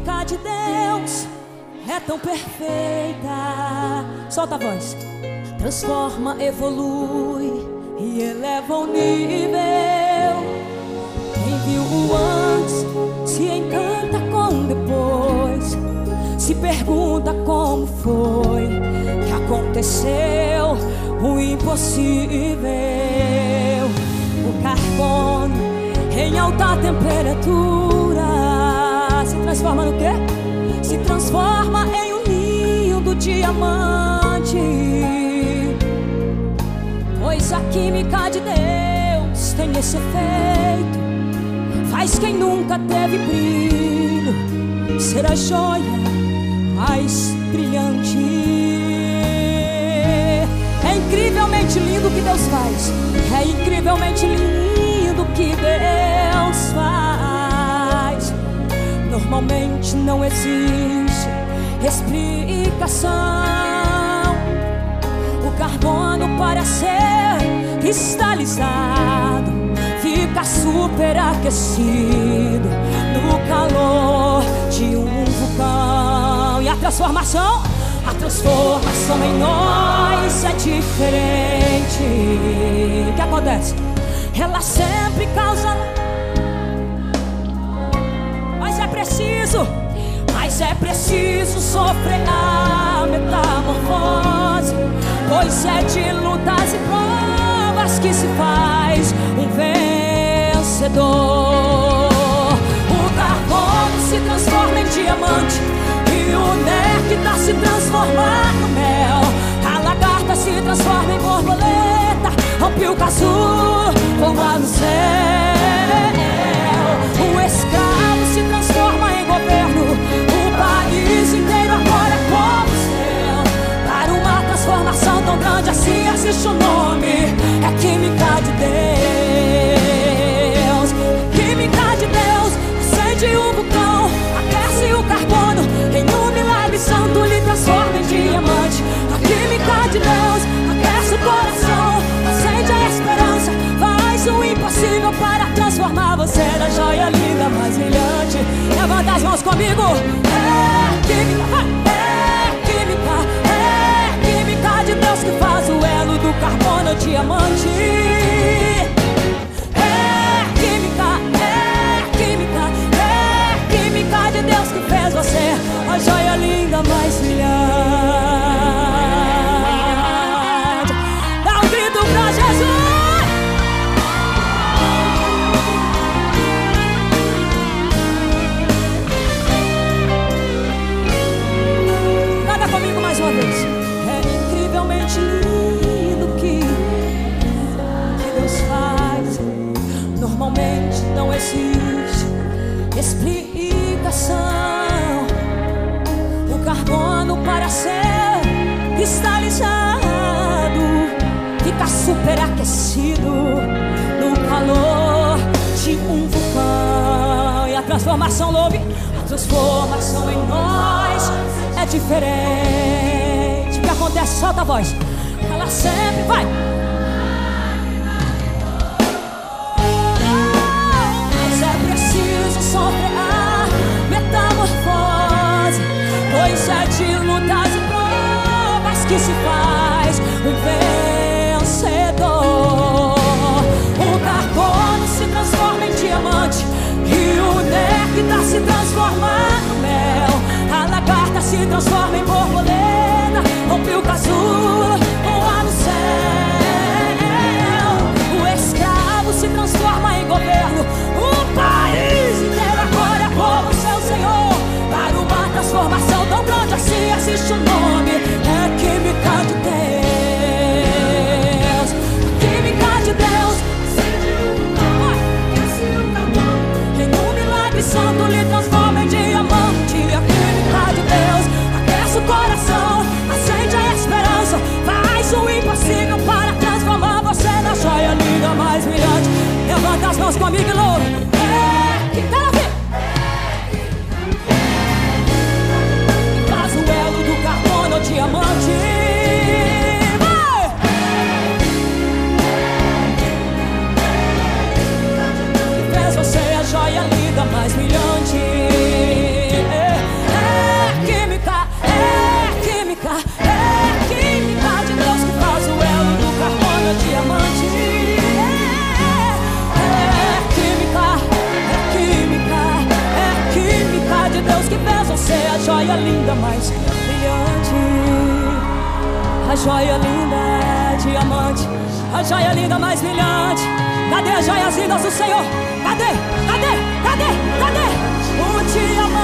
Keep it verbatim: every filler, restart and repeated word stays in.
química de Deus é tão perfeita. Solta a voz. Transforma, evolui e eleva o nível. Quem viu o antes se encanta com o depois. Se pergunta como foi que aconteceu o impossível. O carbono em alta temperatura se transforma no quê? Se transforma em um ninho do diamante. Pois a química de Deus tem esse efeito, faz quem nunca teve brilho ser a joia mais brilhante. É incrivelmente lindo o que Deus faz. É incrivelmente lindo o que Deus faz. Normalmente não existe explicação. O carbono, para ser cristalizado, fica superaquecido no calor de um vulcão. E a transformação, a transformação em nós é diferente. O que acontece? Ela sempre causa, mas é preciso, mas é preciso sofrer a metamorfose. Pois é de lutas e provas que se faz um vencedor. O carbono se transforma em diamante e o néctar se transforma no mel. A lagarta se transforma em borboleta, rompe o casulo, voa no céu. O escravo se transforma em governo, o país inteiro agora é como céu. Para uma transformação tão grande assim existe um nome, é química de Deus. Química de Deus acende o vulcão, aquece o carbono, em um milagre santo lhe transforma em diamante. A química de Deus aquece o coração, acende a esperança, faz o impossível para transformar você na joia linda, mais brilhante. Levanta as mãos comigo. É química, vai. É química, é química de Deus que faz o elo do carbono ao diamante. É química, é química, é química de Deus que fez você a joia linda, mais brilhante. Dá um grito pra Jesus. Canta comigo mais uma vez. É incrivelmente lindo o que, que Deus faz. Normalmente não existe explicação. O carbono, para ser cristalizado, fica superaquecido no calor de um vulcão. E a transformação, louve, a transformação em nós é diferente. O que acontece? Solta a voz. Ela sempre vai. Mas é preciso sofrer a metamorfose, pois é de lutas e provas que se faz um vencedor. O carbono se transforma em diamante e o néctar se transforma no mel. A lagarta se transforma em borboleta, rompe o casulo, voa no céu. O escravo se transforma em governo, o país inteiro agora é como seu Senhor. Para uma transformação tão grande assim existe um nome, é química de Deus. Química de Deus em um milagre santo lhe transforma em diamante. A química de Deus aquece o coração, acende a esperança, faz o impossível para transformar você na joia linda, mais brilhante. Levanta as mãos comigo e louve. É que tá aqui. Faz o elo do carbono ao diamante. Vai! Fez você a joia linda, mais brilhante. É. joia linda mais brilhante. A joia linda é diamante, a joia linda mais brilhante. Cadê as joias lindas do Senhor? Cadê? Cadê? Cadê? Cadê? O diamante